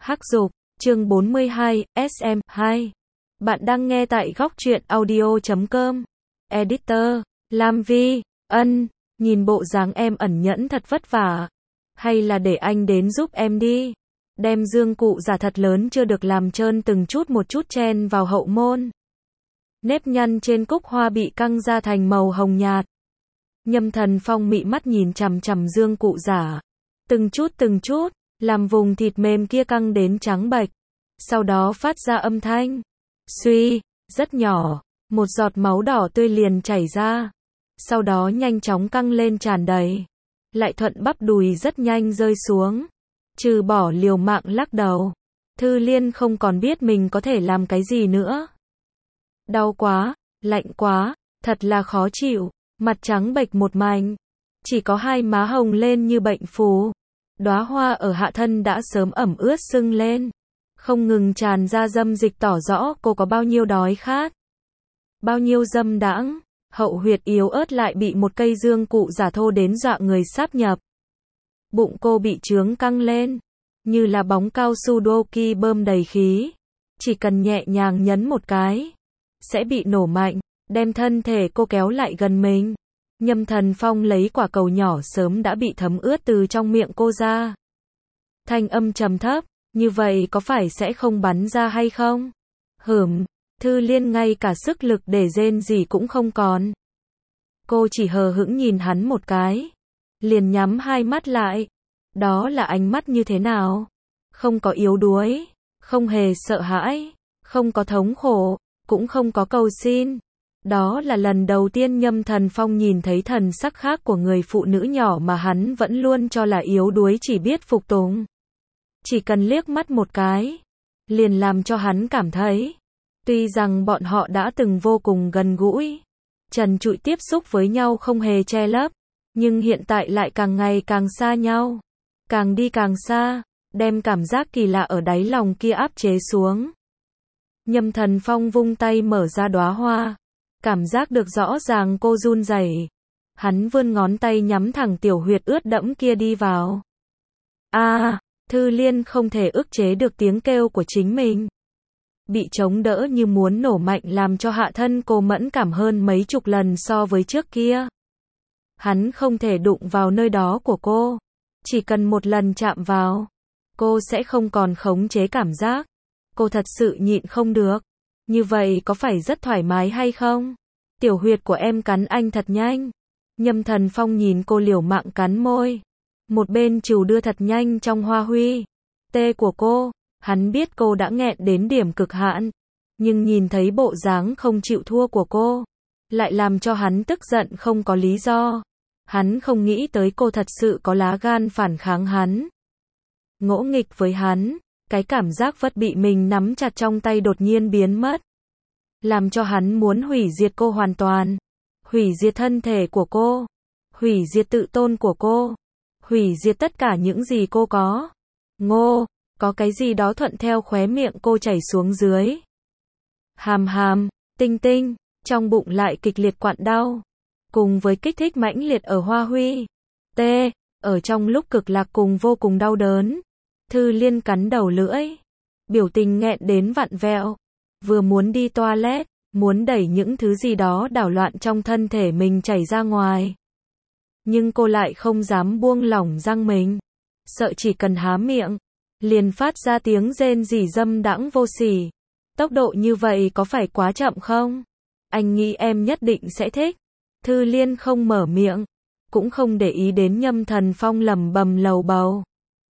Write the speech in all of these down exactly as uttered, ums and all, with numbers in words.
Hắc Dục, chương bốn mươi hai, ét em, hai. Bạn đang nghe tại góc truyện audio chấm com. Editor, Lam Vi, ân, nhìn bộ dáng em ẩn nhẫn thật vất vả. Hay là để anh đến giúp em đi. Đem dương cụ giả thật lớn chưa được làm trơn từng chút một chút chen vào hậu môn. Nếp nhăn trên cúc hoa bị căng ra thành màu hồng nhạt. Nhâm Thần Phong mị mắt nhìn chằm chằm dương cụ giả. Từng chút từng chút, làm vùng thịt mềm kia căng đến trắng bệch. Sau đó phát ra âm thanh. Suy, rất nhỏ, một giọt máu đỏ tươi liền chảy ra. Sau đó nhanh chóng căng lên tràn đầy. Lại thuận bắp đùi rất nhanh rơi xuống. Trừ bỏ liều mạng lắc đầu. Thư Liên không còn biết mình có thể làm cái gì nữa. Đau quá, lạnh quá, thật là khó chịu. Mặt trắng bệch một mảnh. Chỉ có hai má hồng lên như bệnh phù. Đóa hoa ở hạ thân đã sớm ẩm ướt sưng lên. Không ngừng tràn ra dâm dịch tỏ rõ cô có bao nhiêu đói khát. Bao nhiêu dâm đãng. Hậu huyệt yếu ớt lại bị một cây dương cụ giả thô đến dọa người sáp nhập. Bụng cô bị trướng căng lên. Như là bóng cao su Doki bơm đầy khí. Chỉ cần nhẹ nhàng nhấn một cái. Sẽ bị nổ mạnh. Đem thân thể cô kéo lại gần mình. Nhâm Thần Phong lấy quả cầu nhỏ sớm đã bị thấm ướt từ trong miệng cô ra. Thanh âm trầm thấp, như vậy có phải sẽ không bắn ra hay không? Hửm, Thư Liên ngay cả sức lực để rên gì cũng không còn. Cô chỉ hờ hững nhìn hắn một cái. Liền nhắm hai mắt lại. Đó là ánh mắt như thế nào? Không có yếu đuối, không hề sợ hãi, không có thống khổ, cũng không có cầu xin. Đó là lần đầu tiên Nhâm Thần Phong nhìn thấy thần sắc khác của người phụ nữ nhỏ mà hắn vẫn luôn cho là yếu đuối chỉ biết phục tùng. Chỉ cần liếc mắt một cái, liền làm cho hắn cảm thấy. Tuy rằng bọn họ đã từng vô cùng gần gũi, trần trụi tiếp xúc với nhau không hề che lấp, nhưng hiện tại lại càng ngày càng xa nhau. Càng đi càng xa, đem cảm giác kỳ lạ ở đáy lòng kia áp chế xuống. Nhâm Thần Phong vung tay mở ra đóa hoa. Cảm giác được rõ ràng cô run rẩy. Hắn vươn ngón tay nhắm thẳng tiểu huyệt ướt đẫm kia đi vào. A, à, Thư Liên không thể ức chế được tiếng kêu của chính mình. Bị chống đỡ như muốn nổ mạnh làm cho hạ thân cô mẫn cảm hơn mấy chục lần so với trước kia. Hắn không thể đụng vào nơi đó của cô. Chỉ cần một lần chạm vào, cô sẽ không còn khống chế cảm giác. Cô thật sự nhịn không được. Như vậy có phải rất thoải mái hay không? Tiểu huyệt của em cắn anh thật nhanh. Nhâm Thần Phong nhìn cô liều mạng cắn môi. Một bên trù đưa thật nhanh trong hoa huy. Tê của cô, hắn biết cô đã nghẹn đến điểm cực hạn. Nhưng nhìn thấy bộ dáng không chịu thua của cô. Lại làm cho hắn tức giận không có lý do. Hắn không nghĩ tới cô thật sự có lá gan phản kháng hắn. Ngỗ nghịch với hắn. Cái cảm giác vất bị mình nắm chặt trong tay đột nhiên biến mất. Làm cho hắn muốn hủy diệt cô hoàn toàn. Hủy diệt thân thể của cô. Hủy diệt tự tôn của cô. Hủy diệt tất cả những gì cô có. Ngô, có cái gì đó thuận theo khóe miệng cô chảy xuống dưới. Hàm hàm, tinh tinh, trong bụng lại kịch liệt quặn đau. Cùng với kích thích mãnh liệt ở hoa huy. Tê, ở trong lúc cực lạc cùng vô cùng đau đớn. Thư Liên cắn đầu lưỡi. Biểu tình nghẹn đến vặn vẹo. Vừa muốn đi toilet, muốn đẩy những thứ gì đó đảo loạn trong thân thể mình chảy ra ngoài. Nhưng cô lại không dám buông lỏng răng mình. Sợ chỉ cần há miệng, liền phát ra tiếng rên rỉ dâm đãng vô sỉ. Tốc độ như vậy có phải quá chậm không? Anh nghĩ em nhất định sẽ thích. Thư Liên không mở miệng, cũng không để ý đến Nhâm Thần Phong lẩm bẩm lầu bầu.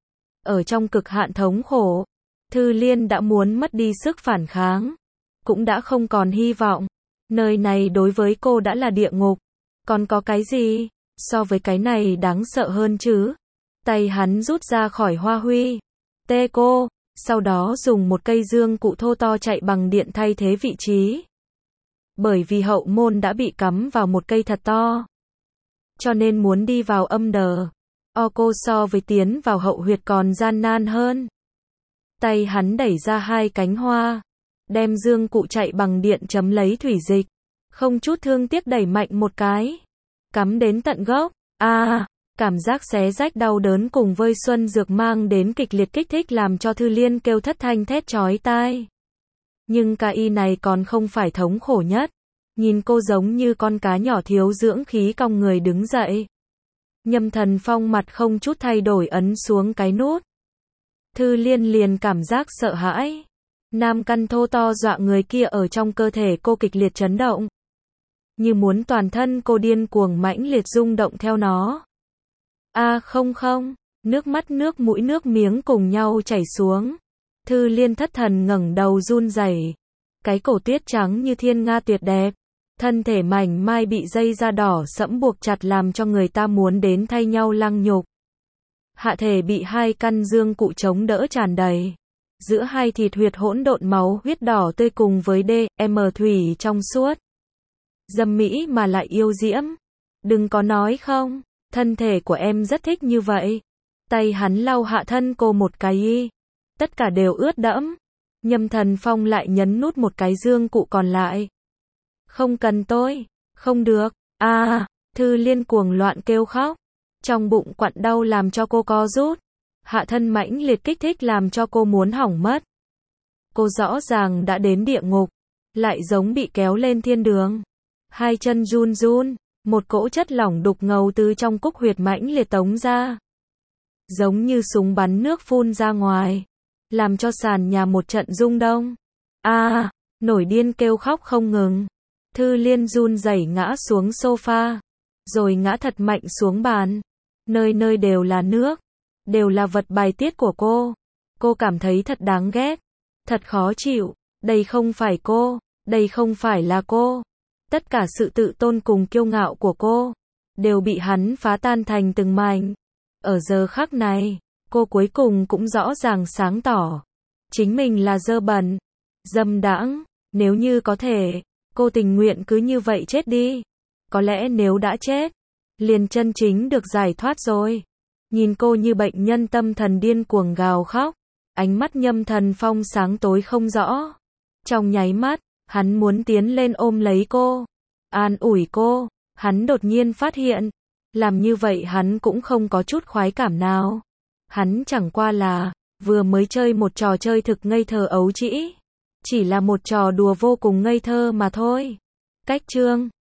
Ở trong cực hạn thống khổ, Thư Liên đã muốn mất đi sức phản kháng. Cũng đã không còn hy vọng. Nơi này đối với cô đã là địa ngục. Còn có cái gì so với cái này đáng sợ hơn chứ? Tay hắn rút ra khỏi hoa huy. Tê cô. Sau đó dùng một cây dương cụ thô to chạy bằng điện thay thế vị trí. Bởi vì hậu môn đã bị cắm vào một cây thật to. Cho nên muốn đi vào âm đờ. O cô so với tiến vào hậu huyệt còn gian nan hơn. Tay hắn đẩy ra hai cánh hoa. Đem dương cụ chạy bằng điện chấm lấy thủy dịch. Không chút thương tiếc đẩy mạnh một cái. Cắm đến tận gốc. À, Cảm giác xé rách đau đớn cùng với xuân dược mang đến kịch liệt kích thích làm cho Thư Liên kêu thất thanh thét chói tai. Nhưng cái y này còn không phải thống khổ nhất. Nhìn cô giống như con cá nhỏ thiếu dưỡng khí cong người đứng dậy. Nhâm Thần Phong mặt không chút thay đổi ấn xuống cái nút. Thư Liên liền cảm giác sợ hãi. Nam căn thô to dọa người kia ở trong cơ thể cô kịch liệt chấn động. Như muốn toàn thân cô điên cuồng mãnh liệt rung động theo nó. A à, không không, nước mắt nước mũi nước miếng cùng nhau chảy xuống. Thư Liên thất thần ngẩng đầu run rẩy. Cái cổ tuyết trắng như thiên nga tuyệt đẹp. Thân thể mảnh mai bị dây da đỏ sẫm buộc chặt làm cho người ta muốn đến thay nhau lăng nhục. Hạ thể bị hai căn dương cụ chống đỡ tràn đầy. Giữa hai thịt huyệt hỗn độn máu huyết đỏ tươi cùng với D, M thủy trong suốt. Dâm mỹ mà lại yêu diễm. Đừng có nói không, thân thể của em rất thích như vậy. Tay hắn lau hạ thân cô một cái y. Tất cả đều ướt đẫm. Nhâm Thần Phong lại nhấn nút một cái dương cụ còn lại. Không cần tôi, không được, à, Thư Liên cuồng loạn kêu khóc. Trong bụng quặn đau làm cho cô co rút. Hạ thân mãnh liệt kích thích làm cho cô muốn hỏng mất. Cô rõ ràng đã đến địa ngục, lại giống bị kéo lên thiên đường. Hai chân run run, một cỗ chất lỏng đục ngầu từ trong cúc huyệt mãnh liệt tống ra. Giống như súng bắn nước phun ra ngoài, làm cho sàn nhà một trận rung động. À, nổi điên kêu khóc không ngừng. Thư Liên run rẩy ngã xuống sofa, rồi ngã thật mạnh xuống bàn. Nơi nơi đều là nước, đều là vật bài tiết của cô. Cô cảm thấy thật đáng ghét, thật khó chịu. Đây không phải cô, đây không phải là cô. Tất cả sự tự tôn cùng kiêu ngạo của cô đều bị hắn phá tan thành từng mảnh. Ở giờ khắc này, cô cuối cùng cũng rõ ràng sáng tỏ, chính mình là dơ bẩn, dâm đãng. Nếu như có thể, cô tình nguyện cứ như vậy chết đi. Có lẽ nếu đã chết, liền chân chính được giải thoát rồi. Nhìn cô như bệnh nhân tâm thần điên cuồng gào khóc, ánh mắt Nhâm Thần Phong sáng tối không rõ. Trong nháy mắt, hắn muốn tiến lên ôm lấy cô, an ủi cô. Hắn đột nhiên phát hiện, làm như vậy hắn cũng không có chút khoái cảm nào. Hắn chẳng qua là vừa mới chơi một trò chơi thực ngây thơ ấu trĩ. Chỉ là một trò đùa vô cùng ngây thơ mà thôi. Cách chương